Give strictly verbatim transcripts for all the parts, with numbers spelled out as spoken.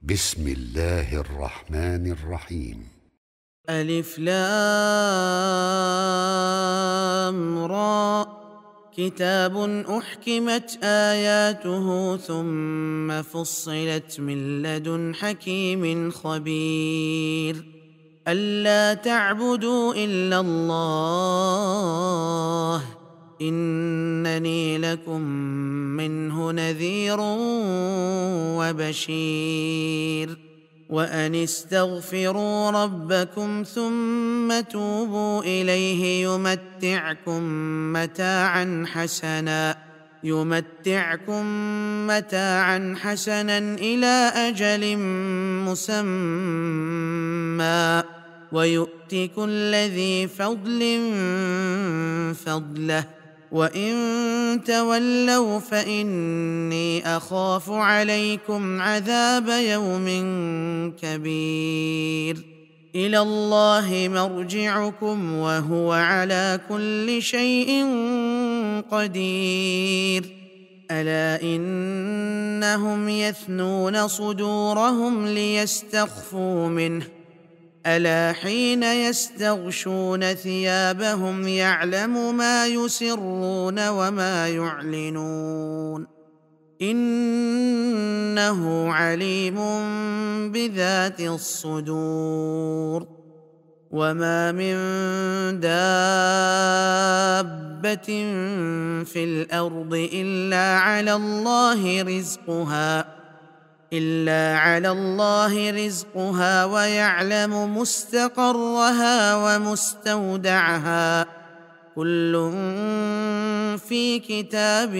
بسم الله الرحمن الرحيم. ألف لام را. كتاب أحكمت آياته ثم فصلت من لدن حكيم خبير. ألا تعبدوا إلا الله إنني لكم منه نذير وبشير. وأن استغفروا ربكم ثم توبوا إليه يمتعكم متاعا حسنا يمتعكم متاعا حسنا إلى أجل مسمى ويؤت كل ذي فضل فضله وإن تولوا فإني أخاف عليكم عذاب يوم كبير. إلى الله مرجعكم وهو على كل شيء قدير. ألا إنهم يثنون صدورهم ليستخفوا منه ألا حين يستغشون ثيابهم يعلم ما يسرون وما يعلنون إنه عليم بذات الصدور. وما من دابة في الأرض إلا على الله رزقها إلا على الله رزقها ويعلم مستقرها ومستودعها كل في كتاب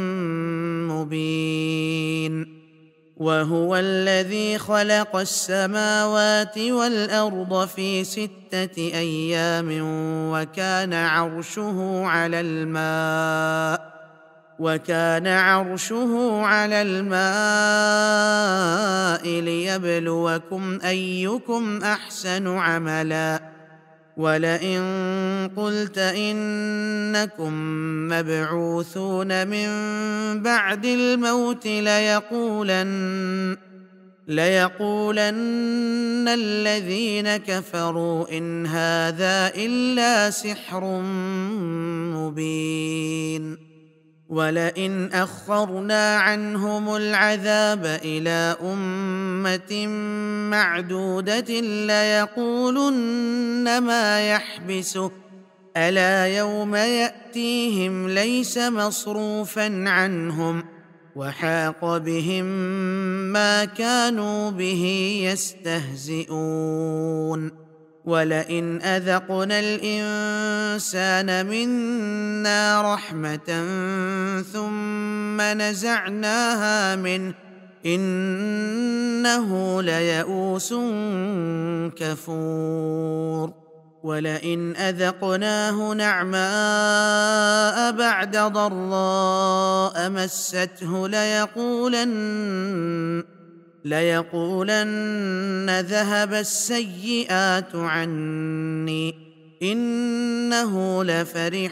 مبين. وهو الذي خلق السماوات والأرض في ستة أيام وكان عرشه على الماء وكان عرشه على الماء ليبلوكم أيكم أحسن عملا. ولئن قلت إنكم مبعوثون من بعد الموت ليقولن ليقولن الذين كفروا إن هذا إلا سحر مبين. ولئن أخرنا عنهم العذاب إلى أمة معدودة ليقولن ما يحبسه ألا يوم يأتيهم ليس مصروفا عنهم وحاق بهم ما كانوا به يستهزئون. ولئن أذقنا الإنسان منا رحمة ثم نزعناها منه إنه ليئوس كفور. ولئن أذقناه نعماء بعد ضراء مسته ليقولن ليقولن ذهب السيئات عني إنه لفرح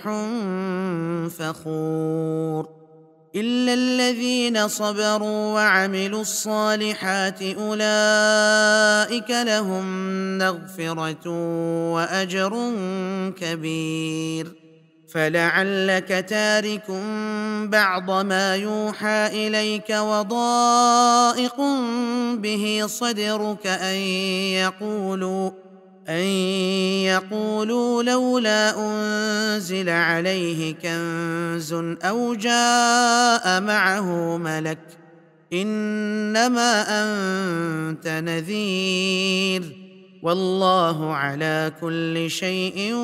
فخور. إلا الذين صبروا وعملوا الصالحات أولئك لهم مغفرة وأجر كبير. فلعلك تارك بعض ما يوحى إليك وضائق به صدرك أن يقولوا أن يقولوا لولا أنزل عليه كنز أو جاء معه ملك إنما أنت نذير والله على كل شيء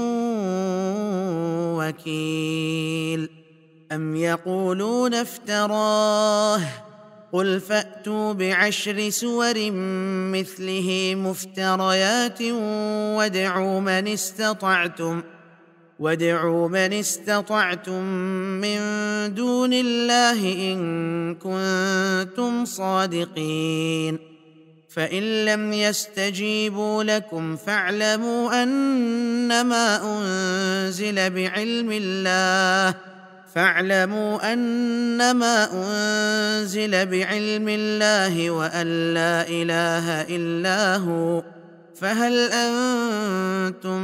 وكيل. أم يقولون افتراه قل فأتوا بعشر سور مثله مفتريات وادعوا من استطعتم وادعوا من استطعتم من دون الله إن كنتم صادقين. فإن لم يستجيبوا لكم فاعلموا أنما أنزل بعلم الله فاعلموا أنما أنزل بعلم الله وأن لا إله إلا هو، فهل أنتم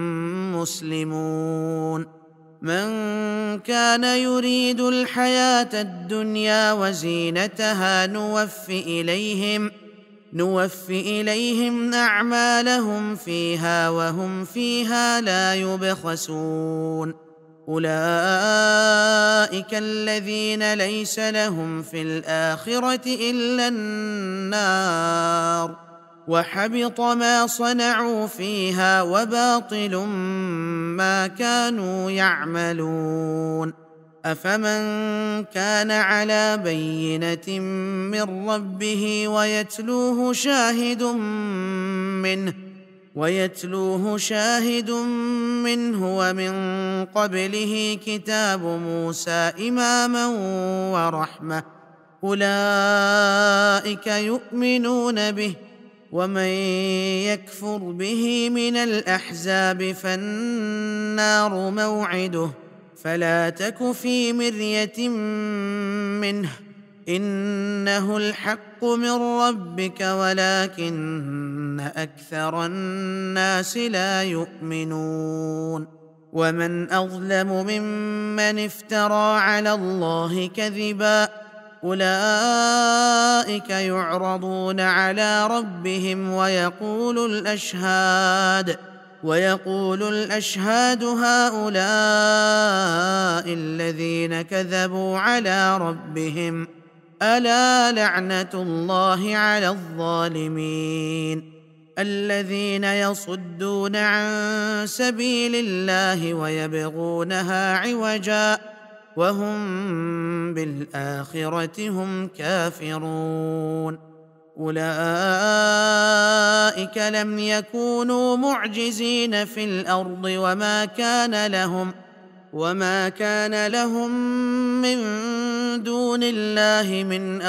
مسلمون؟ من كان يريد الحياة الدنيا وزينتها نوف إليهم نوف إليهم أعمالهم فيها وهم فيها لا يبخسون. أولئك الذين ليس لهم في الآخرة إلا النار، وحبط ما صنعوا فيها وباطل ما كانوا يعملون. أفمن كان على بينة من ربه ويتلوه شاهد منه ويتلوه شاهد منه ومن قبله كتاب موسى إماما ورحمة، أولئك يؤمنون به، ومن يكفر به من الأحزاب فالنار موعده، فلا تك في مرية منه، إنه الحق من ربك ولكن أكثر الناس لا يؤمنون. ومن أظلم ممن افترى على الله كذبا، أولئك يعرضون على ربهم ويقول الأشهاد ويقول الأشهاد هؤلاء الذين كذبوا على ربهم، ألا لعنة الله على الظالمين، الذين يصدون عن سبيل الله ويبغونها عوجا وهم بالآخرة هم كافرون. أولئك لم يكونوا معجزين في الأرض وما كان لهم وما كان لهم من دون الله من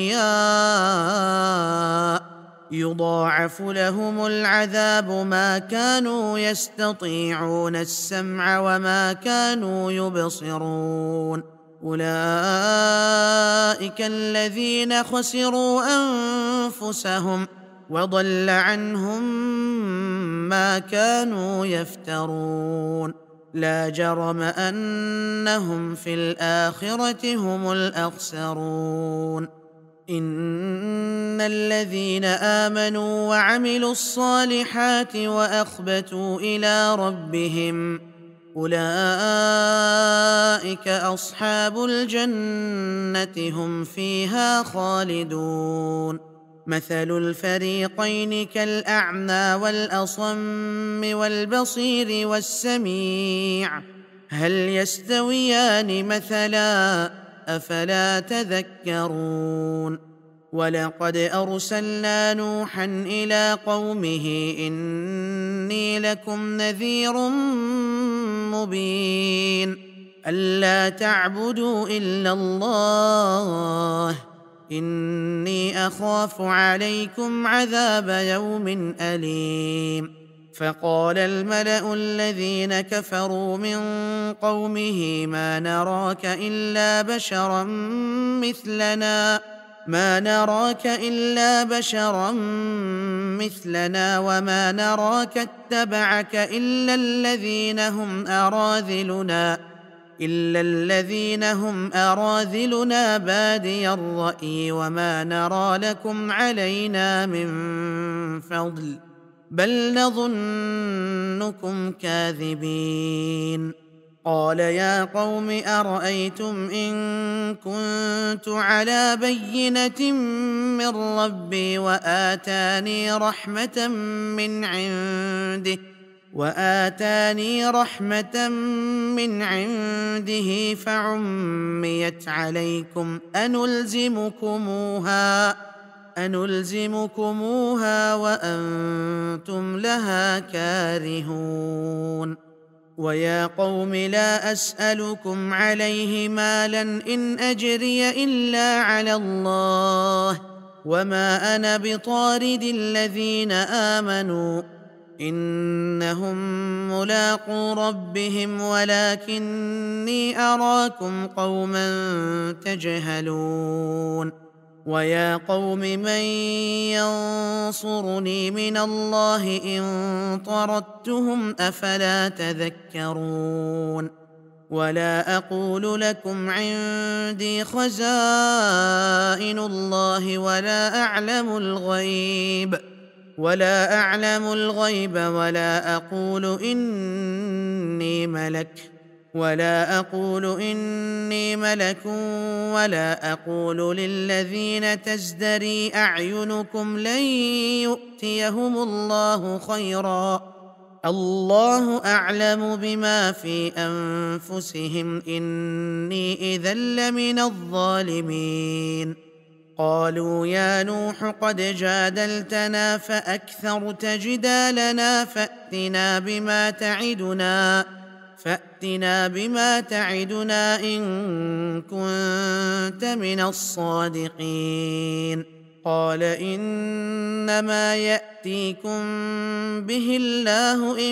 أولياء، يضاعف لهم العذاب ما كانوا يستطيعون السمع وما كانوا يبصرون. أولئك الذين خسروا أنفسهم وضل عنهم ما كانوا يفترون، لا جرم أنهم في الآخرة هم الأخسرون. إن الذين آمنوا وعملوا الصالحات وأخبتوا إلى ربهم أولئك أصحاب الجنة هم فيها خالدون. مثل الفريقين كالأعمى والأصم والبصير والسميع، هل يستويان مثلا؟ أفلا تذكرون. ولقد أرسلنا نوحا إلى قومه إني لكم نذير مبين، ألا تعبدوا إلا الله، إني أخاف عليكم عذاب يوم أليم. فقال الملأ الذين كفروا من قومه ما نراك إلا بشرا مثلنا ما نراك إلا بشرا مثلنا وما نراك اتبعك إلا الذين هم أراذلنا إلا الذين هم أراذلنا بادي الرأي وما نرى لكم علينا من فضل بل نظنكم كاذبين. قال يا قوم أرأيتم إن كنت على بينة من ربي وآتاني رحمة من عنده وآتاني رحمة من عنده فعميت عليكم أنلزمكموها أنلزمكموها وأنتم لها كارهون. ويا قوم لا أسألكم عليه مالا إن أجري إلا على الله وما أنا بطارد الذين آمنوا إنهم ملاقو ربهم ولكني أراكم قوما تجهلون ويا قوم من ينصرني من الله إن طردتهم أفلا تذكرون ولا أقول لكم عندي خزائن الله ولا أعلم الغيب ولا أعلم الغيب ولا أقول إني ملك ولا أقول إني ملك ولا أقول للذين تزدري أعينكم لن يؤتيهم الله خيرا الله أعلم بما في أنفسهم إني إذا لمن الظالمين قالوا يا نوح قد جادلتنا فأكثرت جدالنا فأتنا بما تعدنا فأتنا بما تعدنا إن كنت من الصادقين قال إنما يأتيكم به الله إن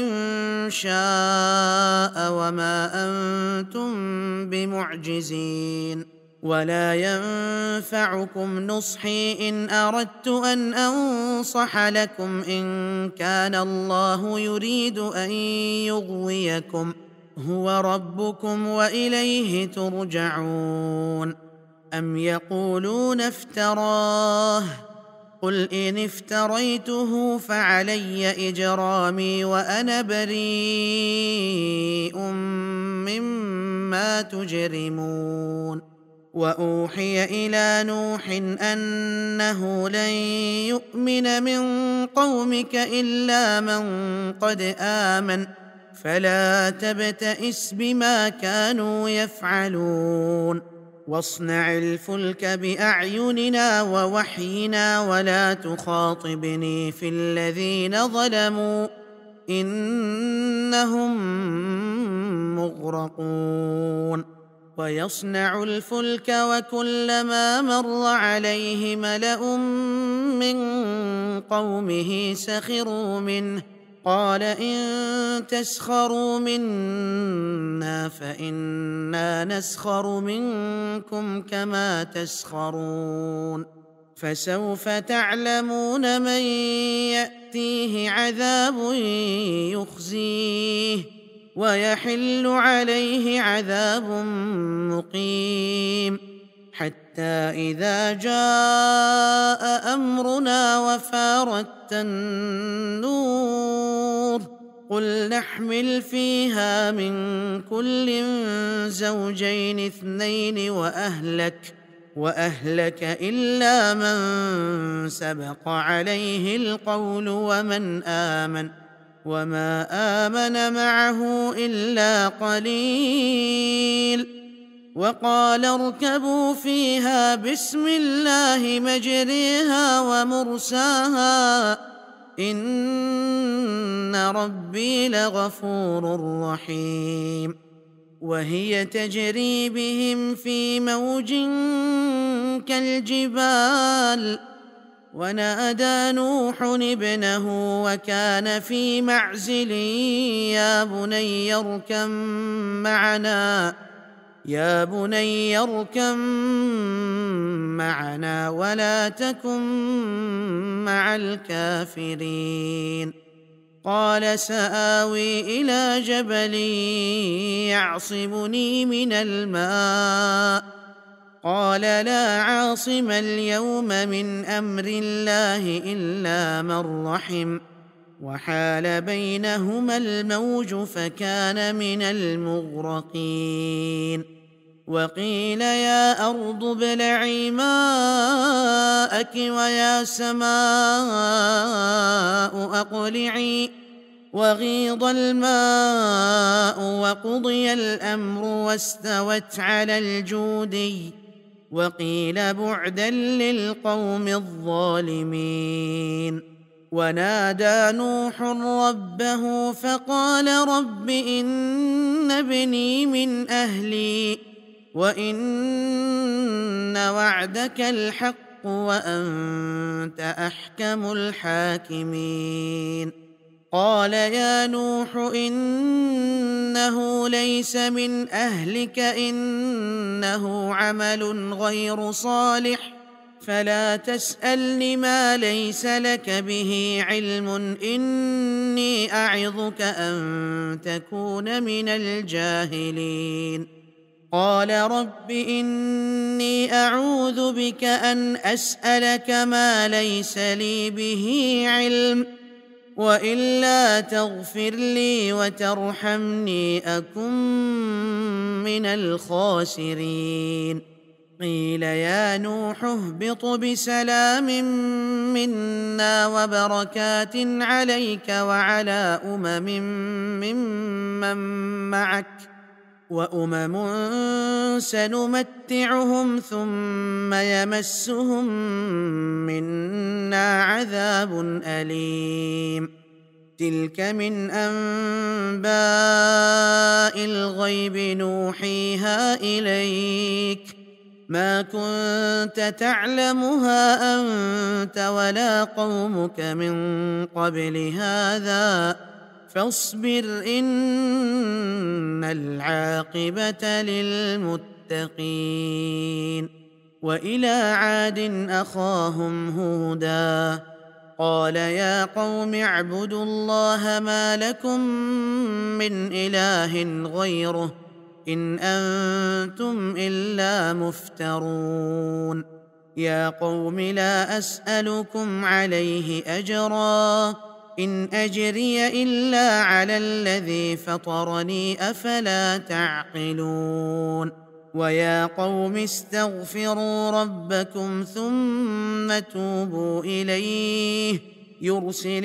شاء وما أنتم بمعجزين ولا ينفعكم نصحي إن أردت أن أنصح لكم إن كان الله يريد أن يغويكم هو ربكم وإليه ترجعون أم يقولون افتراه قل إن افتريته فعلي إجرامي وأنا بريء مما تجرمون وأوحي إلى نوح أنه لن يؤمن من قومك إلا من قد آمن فلا تبتئس بما كانوا يفعلون واصنع الفلك بأعيننا ووحينا ولا تخاطبني في الذين ظلموا إنهم مغرقون ويصنع الفلك وكلما مر عليه ملأ من قومه سخروا منه قال إن تسخروا منا فإنا نسخر منكم كما تسخرون فسوف تعلمون من يأتيه عذاب يخزيه ويحل عليه عذاب مقيم حتى إذا جاء أمرنا وفارت النور قل نحمل فيها من كل زوجين اثنين وأهلك وأهلك إلا من سبق عليه القول ومن آمن وما آمن معه إلا قليل وقال اركبوا فيها بسم الله مجريها ومرساها إن ربي لغفور رحيم وهي تجري بهم في موج كالجبال ونادى نوح ابنه وكان في معزل يا بني اركب معنا يا بني اركب معنا ولا تكن مع الكافرين قال سآوي إلى جبل يعصمني من الماء قال لا عاصم اليوم من أمر الله إلا من رحم وحال بينهما الموج فكان من المغرقين وقيل يا أرض ابلعي ماءك ويا سماء أقلعي وغيض الماء وقضي الأمر واستوت على الجودي وقيل بعدا للقوم الظالمين ونادى نوح ربه فقال رب إن ابني من أهلي وإن وعدك الحق وأنت أحكم الحاكمين قال يا نوح إنه ليس من أهلك إنه عمل غير صالح فلا تسألني ما ليس لك به علم إني أعظك أن تكون من الجاهلين قال رب إني أعوذ بك أن أسألك ما ليس لي به علم وإلا تغفر لي وترحمني أكن من الخاسرين قيل يا نوح اهبط بسلام منا وبركات عليك وعلى أمم ممن معك وأمم سنمتعهم ثم يمسهم منا عذاب أليم تلك من أنباء الغيب نوحيها إليك ما كنت تعلمها أنت ولا قومك من قبل هذا فاصبر إن العاقبة للمتقين وإلى عاد أخاهم هودا قال يا قوم اعبدوا الله ما لكم من إله غيره إن أنتم إلا مفترون يا قوم لا أسألكم عليه أجرا إن أجري إلا على الذي فطرني أفلا تعقلون ويا قوم استغفروا ربكم ثم توبوا إليه يرسل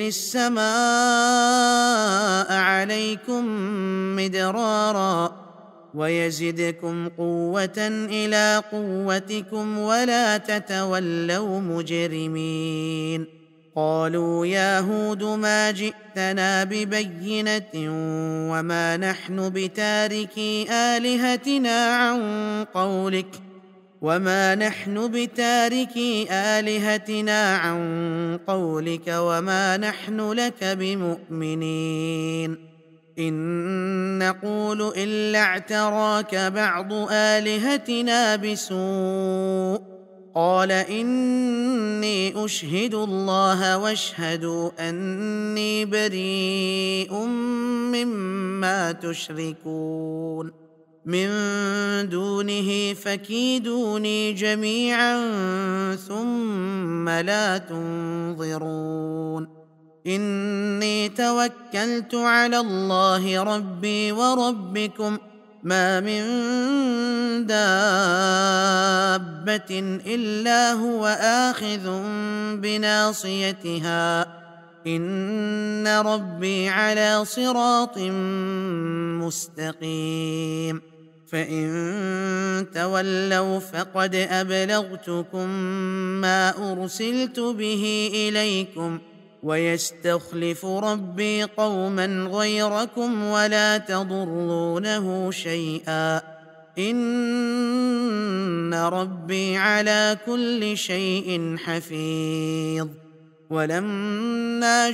السماء عليكم مدرارا ويزدكم قوة إلى قوتكم ولا تتولوا مجرمين قالوا يا هود ما جئتنا ببينة وما نحن بتاركي آلهتنا عن قولك وما نحن بتاركي آلهتنا عن قولك وما نحن لك بمؤمنين إن نقول إلا اعتراك بعض آلهتنا بسوء قال إني أشهد الله واشهدوا أني بريء مما تشركون من دونه فكيدوني جميعا ثم لا تنظرون إني توكلت على الله ربي وربكم ما من دابة إلا هو آخذ بناصيتها إن ربي على صراط مستقيم فإن تولوا فقد أبلغتكم ما أرسلت به إليكم ويستخلف ربي قوما غيركم ولا تضرونه شيئا إن ربي على كل شيء حفيظ ولما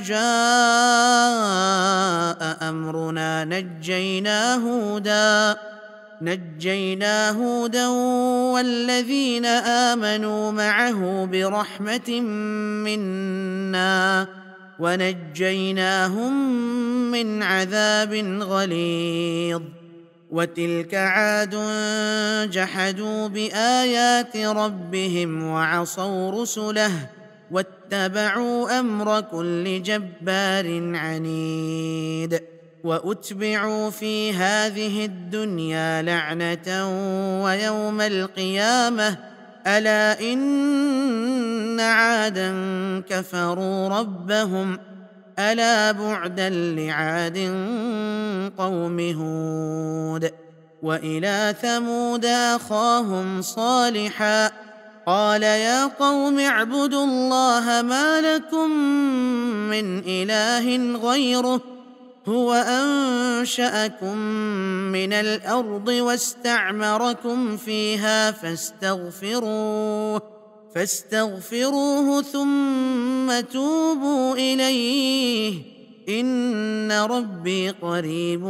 جاء أمرنا نجينا هودا نجينا هودا والذين آمنوا معه برحمة منا ونجيناهم من عذاب غليظ وتلك عاد جحدوا بآيات ربهم وعصوا رسله واتبعوا أمر كل جبار عنيد وأتبعوا في هذه الدنيا لعنة ويوم القيامة ألا إن عادا كفروا ربهم ألا بعدا لعاد قوم هود وإلى ثمود أخاهم صالحا قال يا قوم اعبدوا الله ما لكم من إله غيره هو أنشأكم من الأرض واستعمركم فيها فاستغفروه فاستغفروه ثم توبوا إليه إن ربي قريب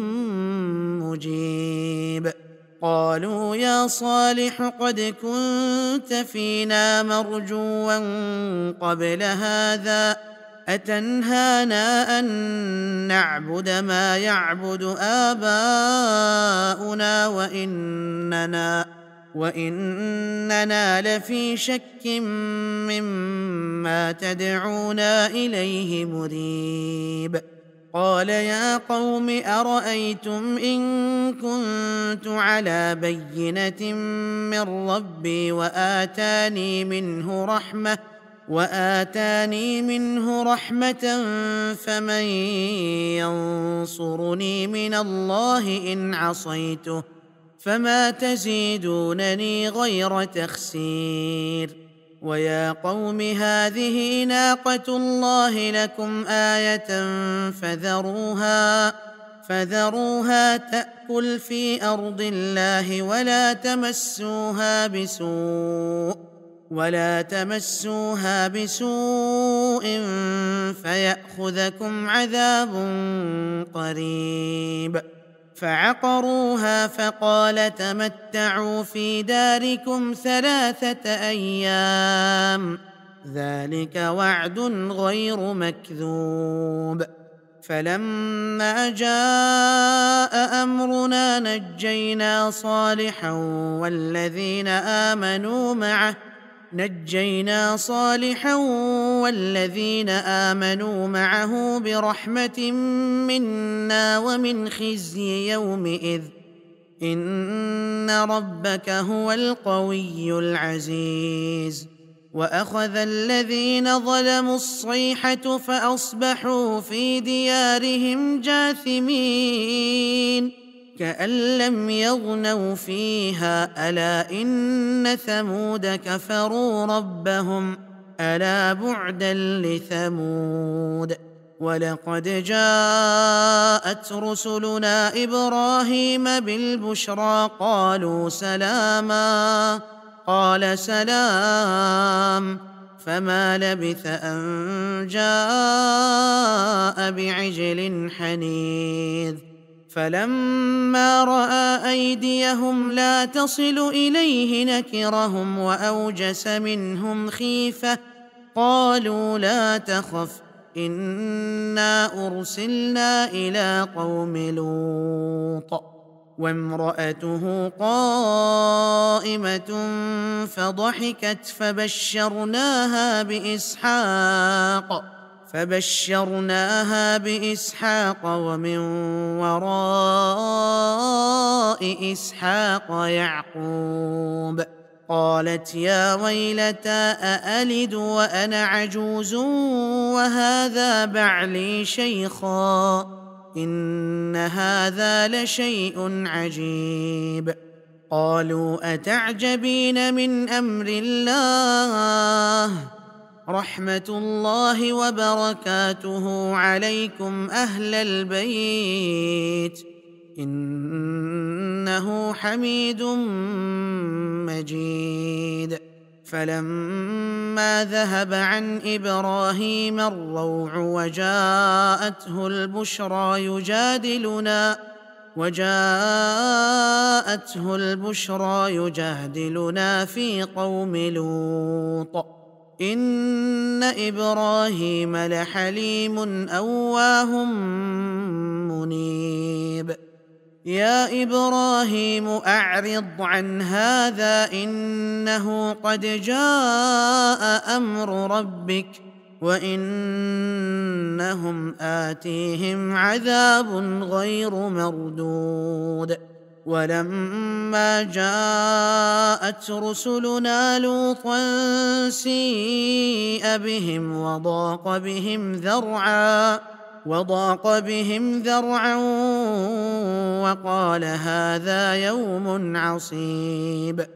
مجيب. قالوا يا صالح قد كنت فينا مرجوا قبل هذا أتنهانا أن نعبد ما يعبد آباؤنا وإننا, وإننا لفي شك مما تدعونا إليه مريب. قال يا قوم أرأيتم إن كنت على بينة من ربي وآتاني منه رحمة وآتاني منه رحمة فمن ينصرني من الله إن عصيته فما تزيدونني غير تخسير. ويا قوم هذه ناقة الله لكم آية فذروها فذروها تأكل في أرض الله ولا تمسوها بسوء ولا تمسوها بسوء فيأخذكم عذاب قريب. فعقروها فقال تمتعوا في داركم ثلاثة أيام ذلك وعد غير مكذوب. فلما جاء أمرنا نجينا صالحا والذين آمنوا معه نجينا صالحا والذين آمنوا معه برحمة منا ومن خزي يومئذ إن ربك هو القوي العزيز. وأخذ الذين ظلموا الصيحة فأصبحوا في ديارهم جاثمين كأن لم يغنوا فيها ألا إن ثمود كفروا ربهم ألا بعدا لثمود. ولقد جاءت رسلنا إبراهيم بالبشرى قالوا سلاما قال سلام فما لبث أن جاء بعجل حنيذ. فلما رأى أيديهم لا تصل إليه نكرهم وأوجس منهم خيفة قالوا لا تخف إنا أرسلنا إلى قوم لوط وامرأته قائمة فضحكت فبشرناها بإسحاق فبشرناها بإسحاق ومن وراء إسحاق يعقوب. قالت يا ويلتى أألد وأنا عجوز وهذا بعلي شيخا إن هذا لشيء عجيب. قالوا أتعجبين من أمر الله رحمة الله وبركاته عليكم أهل البيت إنه حميد مجيد. فلما ذهب عن إبراهيم الروع وجاءته البشرى يجادلنا وجاءته البشرى يجادلنا في قوم لوط إن إبراهيم لحليم أواه منيب. يا إبراهيم أعرض عن هذا إنه قد جاء أمر ربك وإنهم آتيهم عذاب غير مردود. ولما جاءت رسلنا لوطا سيء بهم وضاق بهم ذرعا وضاق بهم ذرعا وقال هذا يوم عصيب.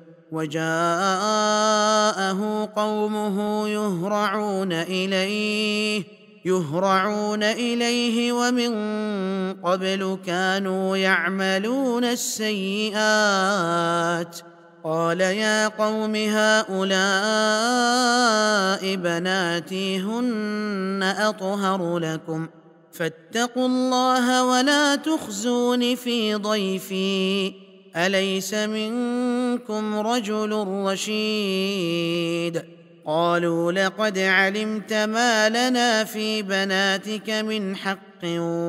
وجاءه قومه يهرعون إليه يهرعون إليه ومن قبل كانوا يعملون السيئات. قال يا قوم هؤلاء بناتي هن أطهر لكم فاتقوا الله ولا تخزون في ضيفي أليس منكم رجل رشيد قالوا لقد علمت ما لنا في بناتك من حق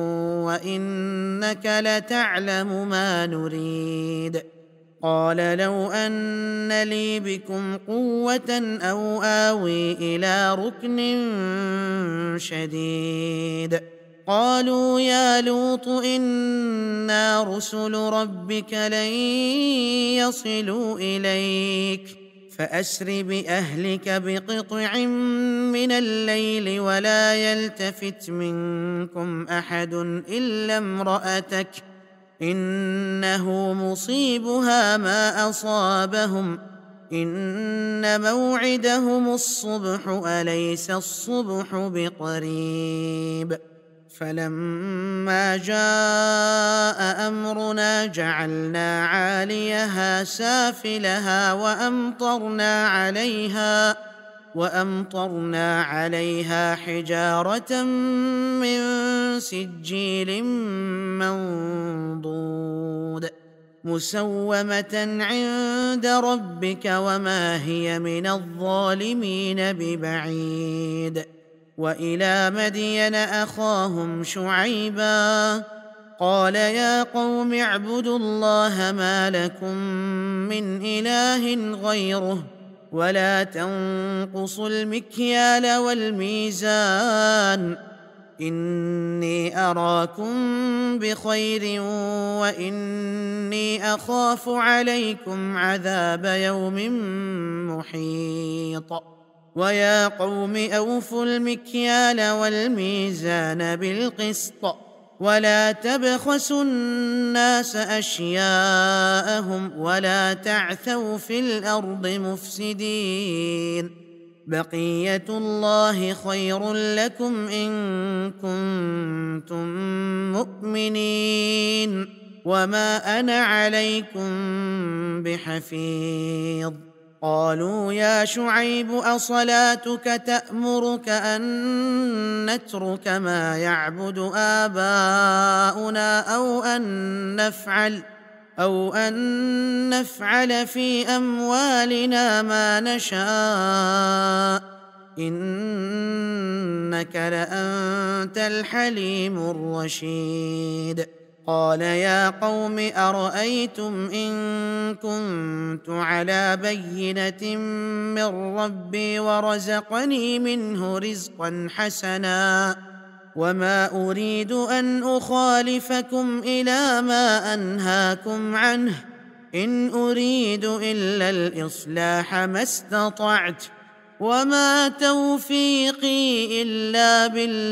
وإنك لتعلم ما نريد قال لو أن لي بكم قوة أو آوي إلى ركن شديد قالوا يا لوط إنا رسل ربك لن يصلوا إليك فأسر بأهلك بقطع من الليل ولا يلتفت منكم أحد إلا امرأتك إنه مصيبها ما أصابهم إن موعدهم الصبح أليس الصبح بقريب فلما جاء أمرنا جعلنا عاليها سافلها وأمطرنا عليها وأمطرنا عليها حجارة من سجيل منضود مسومة عند ربك وما هي من الظالمين ببعيد وإلى مدين أخاهم شعيبا قال يا قوم اعبدوا الله ما لكم من إله غيره ولا تنقصوا المكيال والميزان إني أراكم بخير وإني أخاف عليكم عذاب يوم محيط ويا قوم أوفوا المكيال والميزان بالقسط ولا تبخسوا الناس أشياءهم ولا تعثوا في الأرض مفسدين بقية الله خير لكم إن كنتم مؤمنين وما أنا عليكم بحفيظ قالوا يا شعيب أصلاتك تأمرك أن نترك ما يعبد آباؤنا أو أن نفعل أو أن نفعل في أموالنا ما نشاء إنك لأنت الحليم الرشيد قال يا قوم أرأيتم إن كنت على بينة من ربي ورزقني منه رزقا حسنا وما أريد أن أخالفكم إلى ما أنهاكم عنه إن أريد إلا الإصلاح ما استطعت وما توفيقي إلا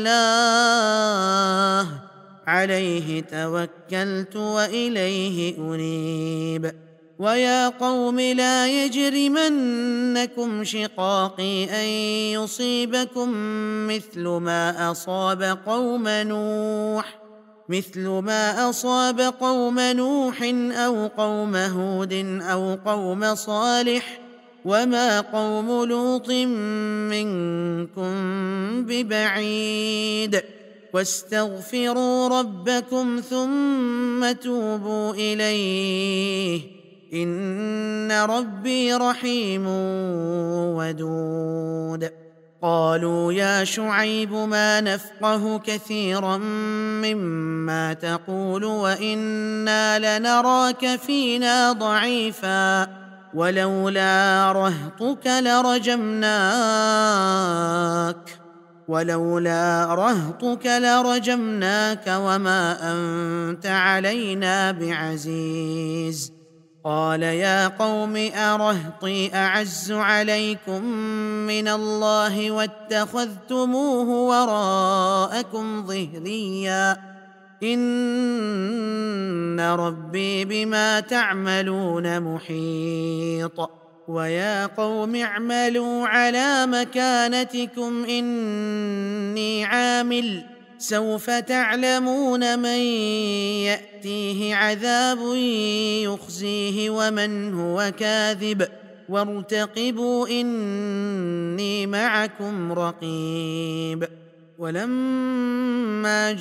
بالله عليه توكلت وإليه أنيب ويا قوم لا يجرمنكم شقاقي أن يصيبكم مثل ما أصاب قوم نوح مثل ما أصاب قوم نوح أو قوم هود أو قوم صالح وما قوم لوط منكم ببعيد واستغفروا ربكم ثم توبوا إليه إن ربي رحيم ودود قالوا يا شعيب ما نفقه كثيرا مما تقول وإنا لنراك فينا ضعيفا ولولا رهطك لرجمناك ولولا رهطك لرجمناك وما أنت علينا بعزيز قال يا قوم أرهطي أعز عليكم من الله واتخذتموه وراءكم ظهريا إن ربي بما تعملون محيط ويا قوم اعملوا على مكانتكم إني عامل سوف تعلمون من يأتيه عذاب يخزيه ومن هو كاذب وارتقبوا إني معكم رقيب ولما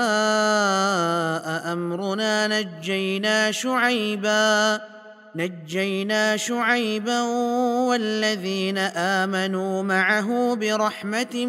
جاء أمرنا نجينا شعيبا نجينا شعيبا والذين آمنوا معه برحمة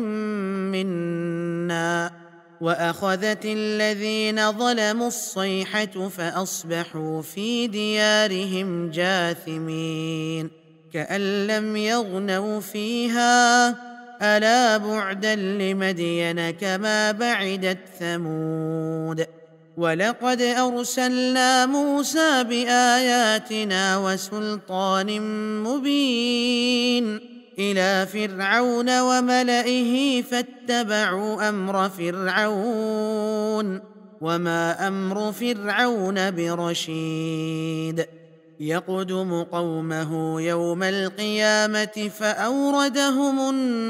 منا وأخذت الذين ظلموا الصيحة فأصبحوا في ديارهم جاثمين كأن لم يغنوا فيها ألا بعدا لمدين كما بعدت ثمود ولقد أرسلنا موسى بآياتنا وسلطان مبين إلى فرعون وملئه فاتبعوا أمر فرعون وما أمر فرعون برشيد يقدم قومه يوم القيامة فأوردهم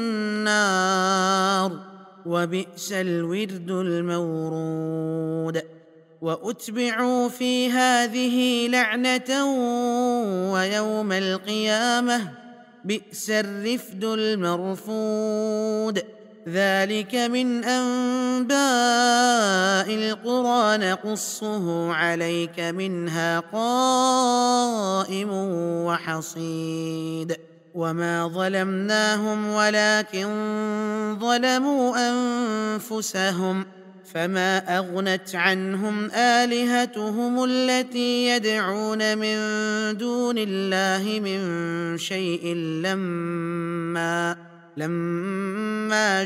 النار وبئس الورد المورود وأتبعوا في هذه لعنة ويوم القيامة بئس الرفد المرفود ذلك من أنباء القرى نقصه عليك منها قائم وحصيد وما ظلمناهم ولكن ظلموا أنفسهم فما أغنت عنهم آلهتهم التي يدعون من دون الله من شيء لما لما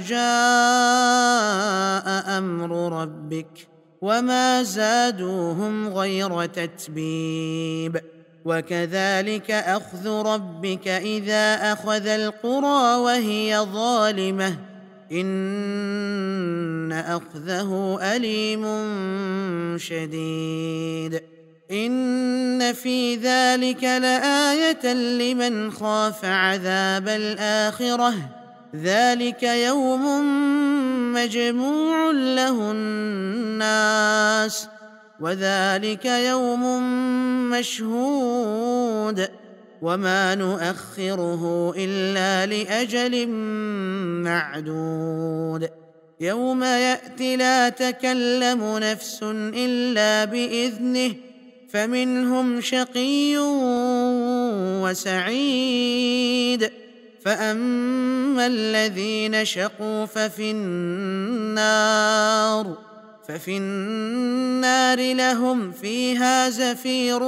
جاء أمر ربك وما زادوهم غير تتبيب وكذلك أخذ ربك إذا أخذ القرى وهي ظالمة إن أخذه أليم شديد إن في ذلك لآية لمن خاف عذاب الآخرة ذلك يوم مجموع له الناس وذلك يوم مشهود وما نؤخره إلا لأجل معدود يوم يأتي لا تكلم نفس إلا بإذنه فمنهم شقي وسعيد فأما الذين شقوا ففي النار ففي النار لهم فيها زفير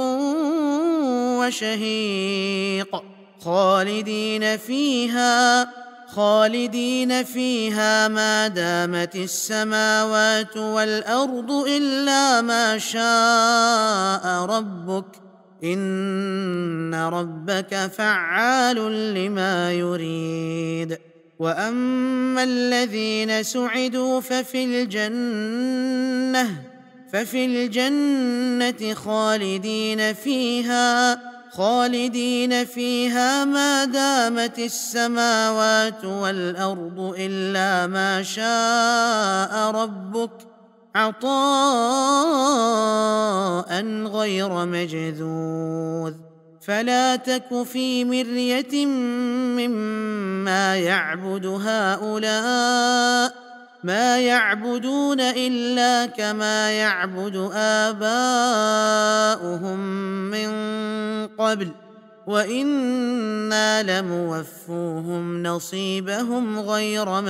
وشهيق خالدين فيها خالدين فيها ما دامت السماوات والأرض إلا ما شاء ربك إن ربك فعال لما يريد وأما الذين سعدوا ففي الجنة ففي الجنة خالدين فيها خالدين فيها ما دامت السماوات والأرض إلا ما شاء ربك عطاء غير مجذوذ فلا تك في مرية مما يعبد هؤلاء ما يعبدون إلا كما يعبد آباؤهم من قبل وإنا لموفوهم نصيبهم غير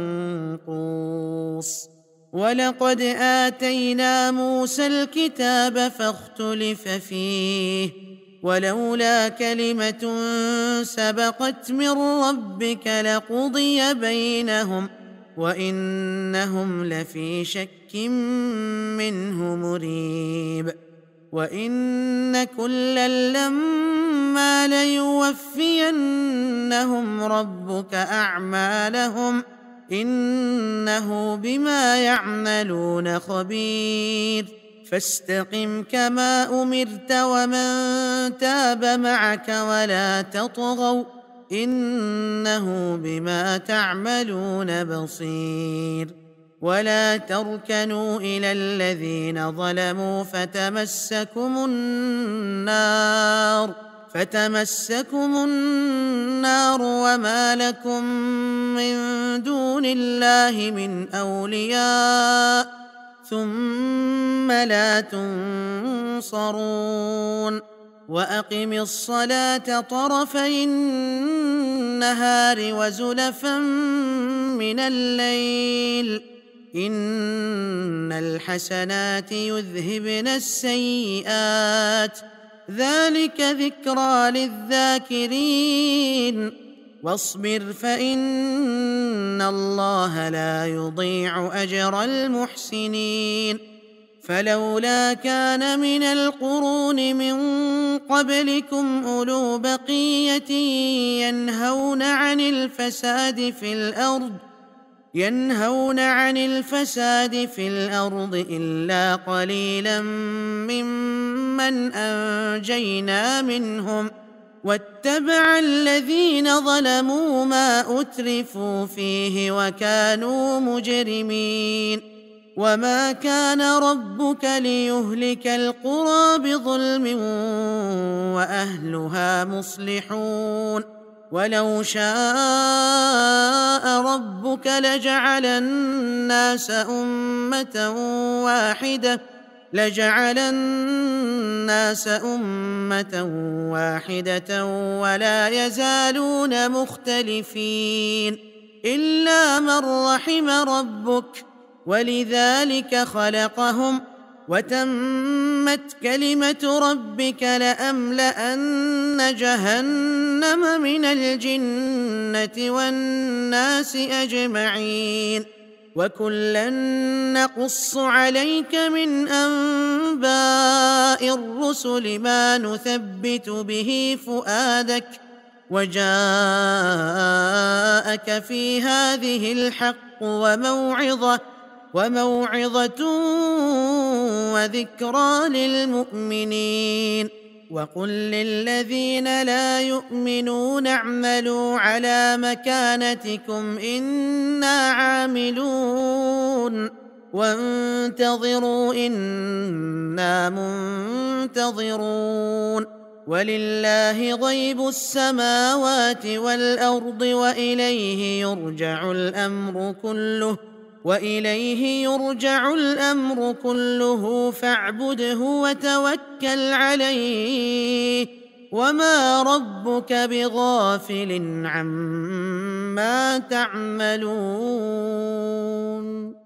منقوص ولقد آتينا موسى الكتاب فاختلف فيه ولولا كلمة سبقت من ربك لقضي بينهم وإنهم لفي شك منه مريب وإن كلا لما ليوفينهم ربك أعمالهم إنه بما يعملون خبير فاستقم كما أمرت ومن تاب معك ولا تطغوا إنه بما تعملون بصير ولا تركنوا إلى الذين ظلموا فتمسكم النار فتمسكم النار وما لكم من دون الله من أولياء ثم لا تنصرون وأقم الصلاة طرفي النهار وزلفا من الليل إن الحسنات يذهبن السيئات ذلك ذكرى للذاكرين واصبر فإن الله لا يضيع أجر المحسنين فلولا كان من القرون من قبلكم أولو بقية ينهون عن الفساد في الأرض ينهون عن الفساد في الأرض إلا قليلا ممن أنجينا منهم واتبع الذين ظلموا ما أترفوا فيه وكانوا مجرمين وما كان ربك ليهلك القرى بظلم وأهلها مصلحون ولو شاء ربك لجعل الناس أمة واحدة لجعل الناس أمة واحدة ولا يزالون مختلفين إلا من رحم ربك ولذلك خلقهم وتمت كلمة ربك لأملأن جهنم من الجنة والناس أجمعين وكلا نقص عليك من أنباء الرسل ما نثبت به فؤادك وجاءك في هذه الحق وموعظة وموعظة وذكرى للمؤمنين وقل للذين لا يؤمنون اعملوا على مكانتكم إنا عاملون وانتظروا إنا منتظرون ولله غيب السماوات والأرض وإليه يرجع الأمر كله وإليه يرجع الأمر كله فاعبده وتوكل عليه وما ربك بغافل عما تعملون.